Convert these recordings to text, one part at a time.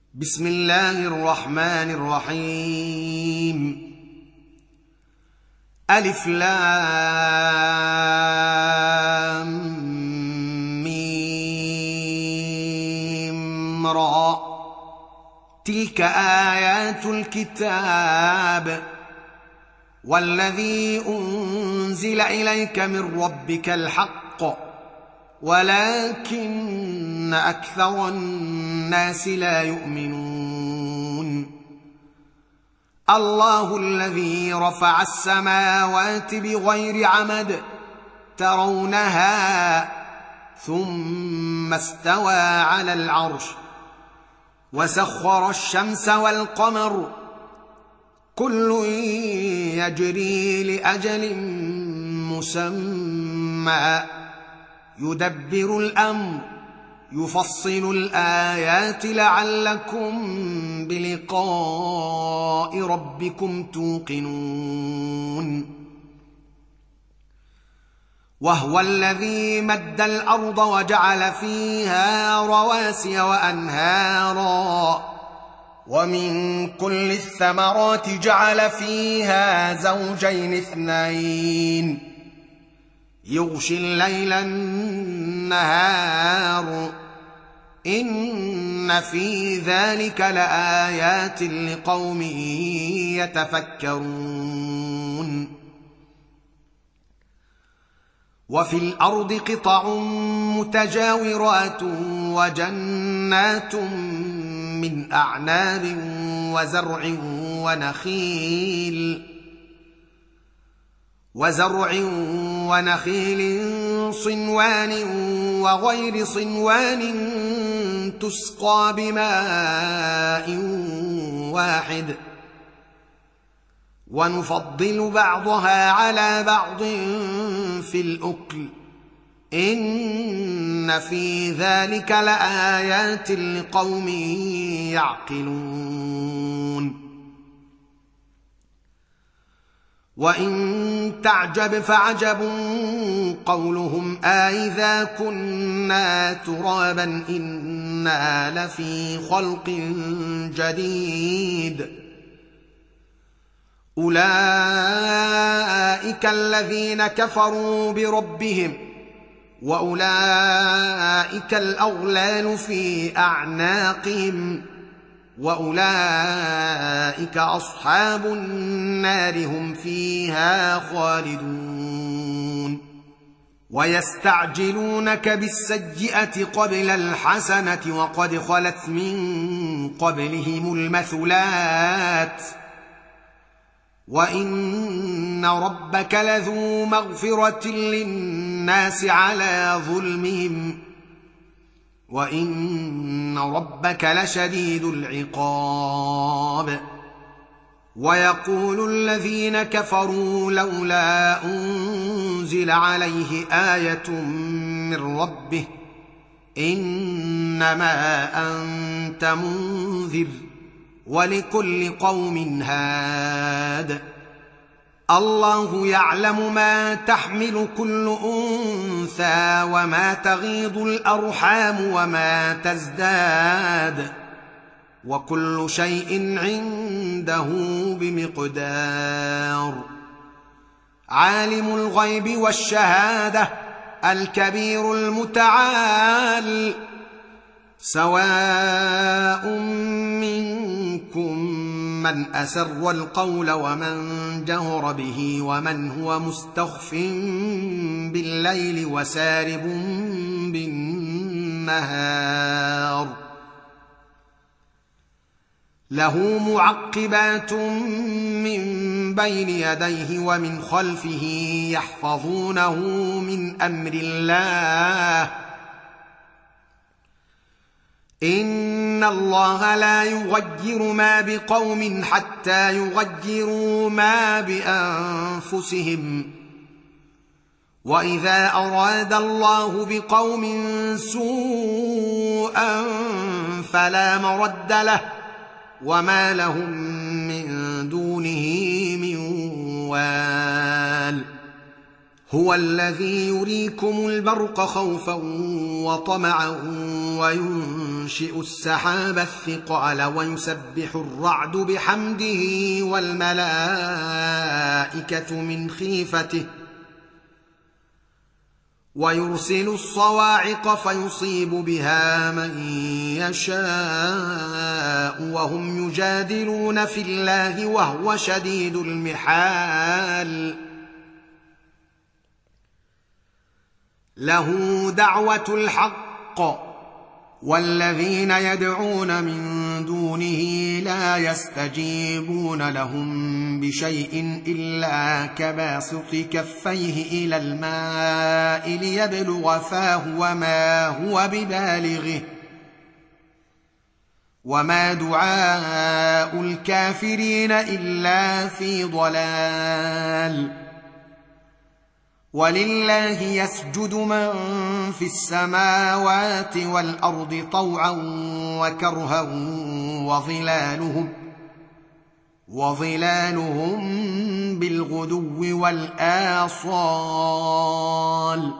بسم الله الرحمن الرحيم. ألف لام ميم را، تلك آيات الكتاب والذي أنزل إليك من ربك الحق ولكن أكثر الناس لا يؤمنون. الله الذي رفع السماوات بغير عمد ترونها ثم استوى على العرش وسخر الشمس والقمر كل يجري لأجل مسمى يدبر الأمر يفصل الآيات لعلكم بلقاء ربكم توقنون. وهو الذي مد الأرض وجعل فيها رواسي وأنهارا ومن كل الثمرات جعل فيها زوجين اثنين يغشي الليل النهار إن في ذلك لآيات لقوم يتفكرون. وفي الأرض قطع متجاورات وجنات من أعناب وزرع ونخيل صنوان وغير صنوان تسقى بماء واحد ونفضل بعضها على بعض في الأكل إن في ذلك لآيات لقوم يعقلون. وإن تعجب فعجب قولهم أإذا كنا ترابا إنا لفي خلق جديد أولئك الذين كفروا بربهم وأولئك الأغلال في أعناقهم وأولئك أصحاب النار هم فيها خالدون. ويستعجلونك بالسيئة قبل الحسنة وقد خلت من قبلهم المثلات وإن ربك لذو مغفرة للناس على ظلمهم وإن ربك لشديد العقاب. ويقول الذين كفروا لولا أنزل عليه آية من ربه إنما أنت منذر ولكل قوم هاد الله يعلم ما تحمل كل أنثى وما تغيض الأرحام وما تزداد وكل شيء عنده بمقدار. عالم الغيب والشهادة الكبير المتعال سواء منكم من أسر القول ومن جهر به ومن هو مستخف بالليل وسارب بالنهار له معقبات من بين يديه ومن خلفه يحفظونه من أمر الله إن الله لا يغير ما بقوم حتى يغيروا ما بأنفسهم وإذا أراد الله بقوم سوءا فلا مرد له وما لهم من دونه من وال. هو الذي يريكم البرق خوفا وطمعا وينشئ السحاب الثقال ويسبح الرعد بحمده والملائكة من خيفته ويرسل الصواعق فيصيب بها من يشاء وهم يجادلون في الله وهو شديد المحال له دعوة الحق والذين يدعون من دونه لا يستجيبون لهم بشيء إلا كباسط كفيه إلى الماء ليبلغ فاه وما هو ببالغه وما دعاء الكافرين إلا في ضلال ولله يسجد من في السماوات والأرض طوعا وكرها وظلالهم بالغدو والآصال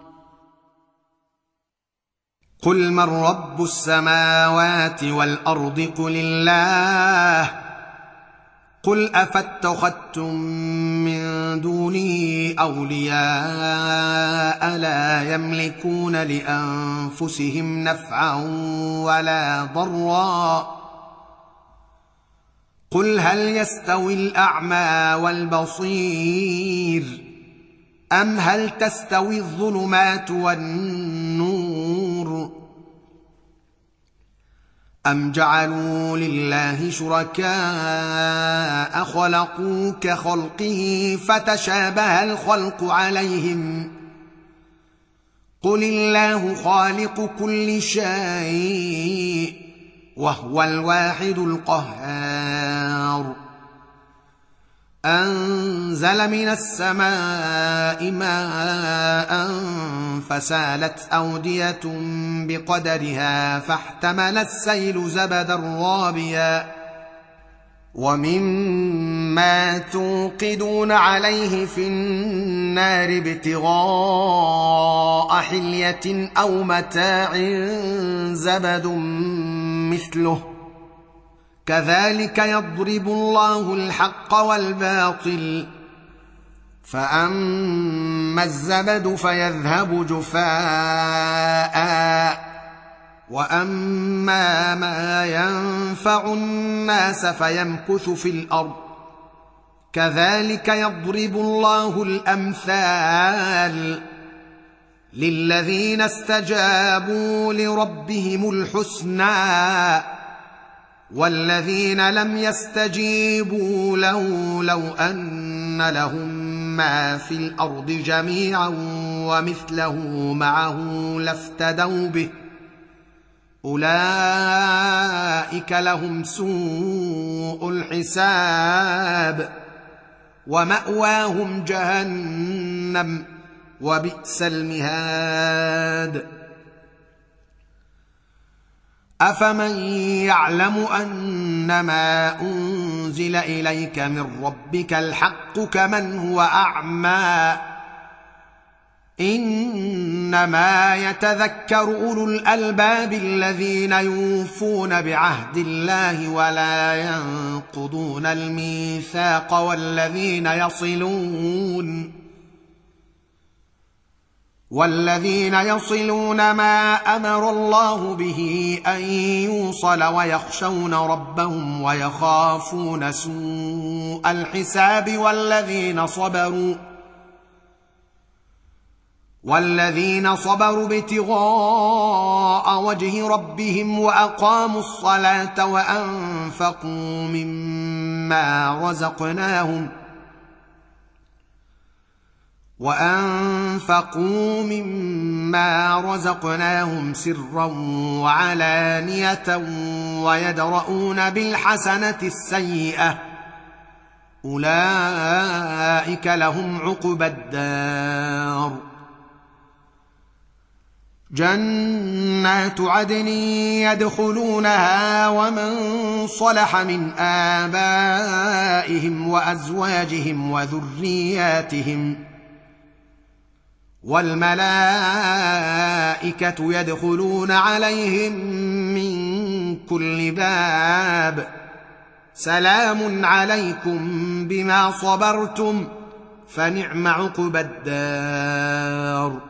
قل من رب السماوات والأرض قل الله قل أفاتخذتم من دونه أولياء لا يملكون لأنفسهم نفعا ولا ضرا قل هل يستوي الأعمى والبصير أم هل تستوي الظلمات والنور أم جعلوا لله شركاء خلقوا كخلقه فتشابه الخلق عليهم قل الله خالق كل شيء وهو الواحد القهار أنزل من السماء ماء فسالت أودية بقدرها فاحتمل السيل زبدا رابيا ومما توقدون عليه في النار ابتغاء حلية أو متاع زبد مثله كذلك يضرب الله الحق والباطل فأما الزبد فيذهب جفاء وأما ما ينفع الناس فيمكث في الأرض كذلك يضرب الله الأمثال للذين استجابوا لربهم الحسنى والذين لم يستجيبوا له لو أن لهم ما في الأرض جميعا ومثله معه لافتدوا به أولئك لهم سوء الحساب ومأواهم جهنم وبئس المهاد أفمن يعلم أنما أنزل إليك من ربك الحق كمن هو أعمى إنما يتذكر أولو الألباب الذين يوفون بعهد الله ولا ينقضون الميثاق والذين يصلون ما أمر الله به أن يوصل ويخشون ربهم ويخافون سوء الحساب والذين صبروا ابتغاء وجه ربهم وأقاموا الصلاة وأنفقوا مما رزقناهم سرا وعلانية ويدرؤون بالحسنة السيئة أولئك لهم عقبى الدار جنات عدن يدخلونها ومن صلح من آبائهم وأزواجهم وذرياتهم والملائكة يدخلون عليهم من كل باب سلام عليكم بما صبرتم فنعم عقبى الدار.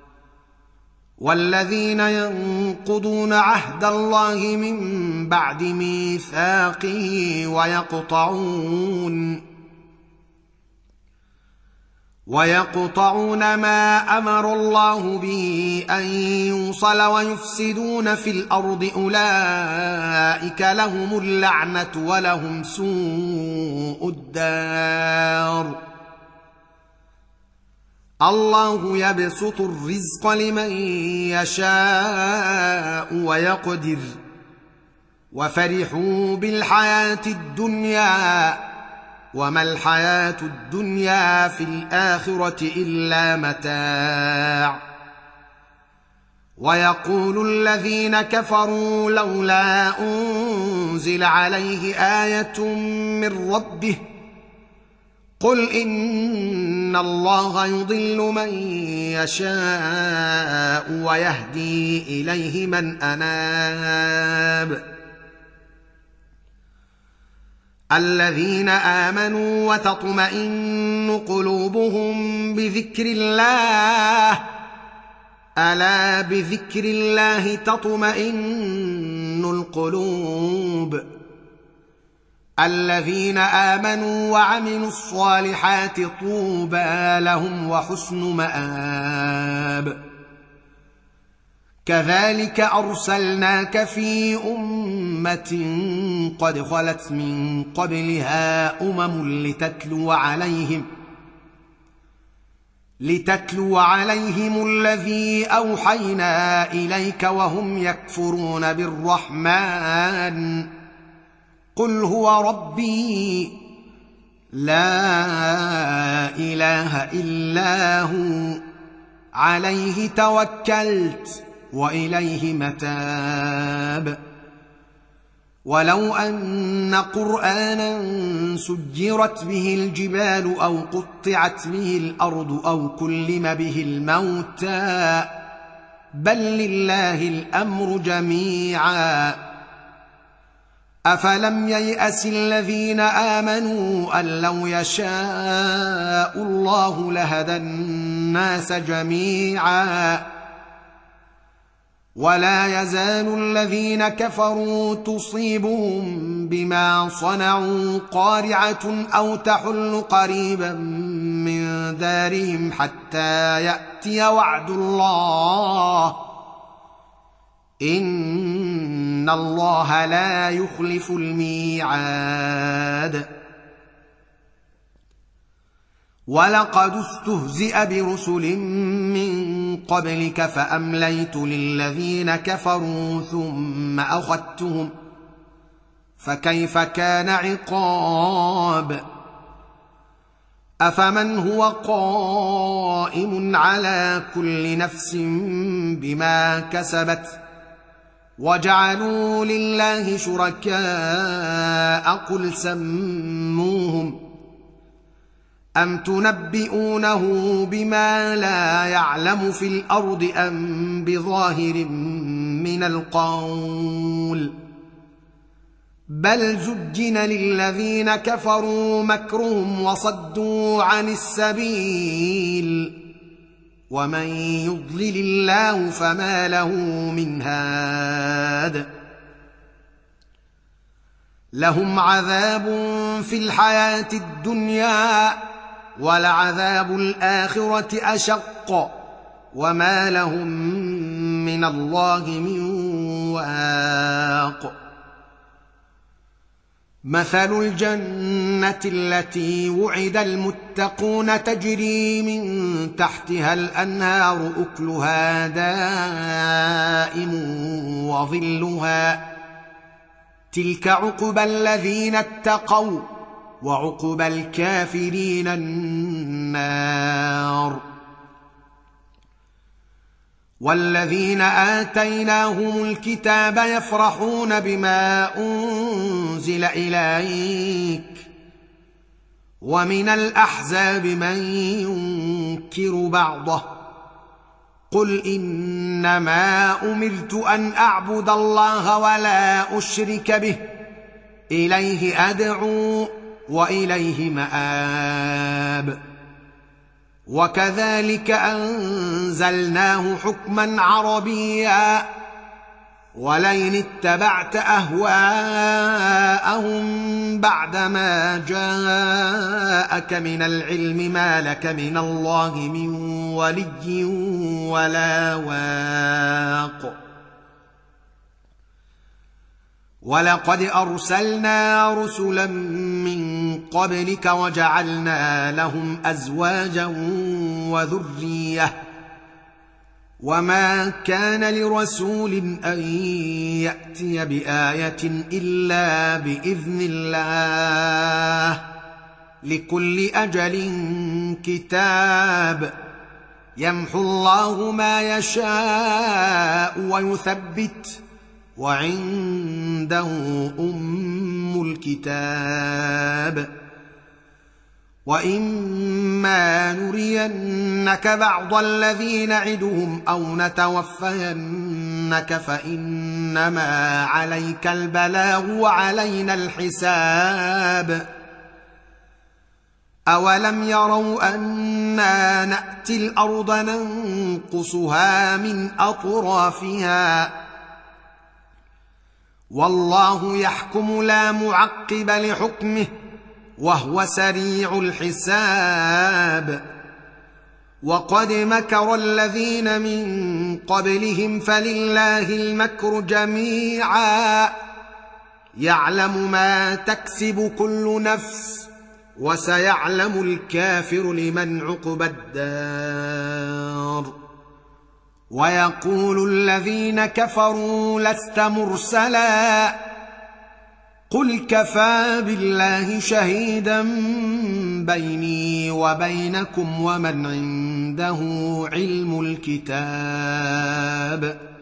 والذين ينقضون عهد الله من بعد ميثاقه ويقطعون ما أمر الله به أن يوصل ويفسدون في الأرض أولئك لهم اللعنة ولهم سوء الدار. الله يبسط الرزق لمن يشاء ويقدر وفرحوا بالحياة الدنيا وما الحياة الدنيا في الآخرة إلا متاع. ويقول الذين كفروا لولا أنزل عليه آية من ربه قل إن الله يضل من يشاء ويهدي إليه من أناب. الذين آمنوا وتطمئن قلوبهم بذكر الله ألا بذكر الله تطمئن القلوب. الذين آمنوا وعملوا الصالحات طوبى لهم وحسن مآب. كذلك أرسلناك في أمة قد خلت من قبلها لتتلو عليهم الذي أوحينا إليك وهم يكفرون بالرحمن قل هو ربي لا إله إلا هو عليه توكلت وإليه متاب. ولو أن قرآنا سجرت به الجبال أو قطعت به الأرض أو كلم به الموتى بل لله الأمر جميعا أفلم ييأس الذين آمنوا أن لو يشاء الله لهدى الناس جميعا ولا يزال الذين كفروا تصيبهم بما صنعوا قارعة أو تحل قريبا من دارهم حتى يأتي وعد الله إن الله لا يخلف الميعاد. ولقد استهزئ برسل من قبلك فأمليت للذين كفروا ثم أخذتهم فكيف كان عقاب. أفمن هو قائم على كل نفس بما كسبت وجعلوا لله شركاء قل سموهم أم تنبئونه بما لا يعلم في الأرض أم بظاهر من القول بل زجن للذين كفروا مكرهم وصدوا عن السبيل ومن يضلل الله فما له من هاد. لهم عذاب في الحياة الدنيا ولعذاب الآخرة أشق وما لهم من الله من واق. مثل الجنة التي وعد المتقون تجري من تحتها الأنهار أكلها دائم وظلها تلك عقبى الذين اتقوا وعقبى الكافرين النار. والذين آتيناهم الكتاب يفرحون بما أنزل إليك ومن الأحزاب من ينكر بعضه قل انما امرت ان اعبد الله ولا اشرك به اليه ادعو واليه مآب. وكذلك انزلناه حكما عربيا ولئن اتبعت اهواءهم بعدما جاءك من العلم ما لك من الله من ولي ولا واق. ولقد ارسلنا رسلا من قبلك وجعلنا لهم ازواجا وذريه وما كان لرسول ان ياتي بايه الا باذن الله لكل اجل كتاب يمحو الله ما يشاء ويثبت وعنده ام الكتاب. واما نرينك بعض الذي نعدهم او نتوفينك فانما عليك البلاغ وعلينا الحساب. اولم يروا انا ناتي الارض ننقصها من اطرافها والله يحكم لا معقب لحكمه وهو سريع الحساب. وقد مكر الذين من قبلهم فلله المكر جميعا يعلم ما تكسب كل نفس وسيعلم الكافر لمن عقبى الدار. ويقول الذين كفروا لست مرسلا قل كفى بالله شهيدا بيني وبينكم ومن عنده علم الكتاب.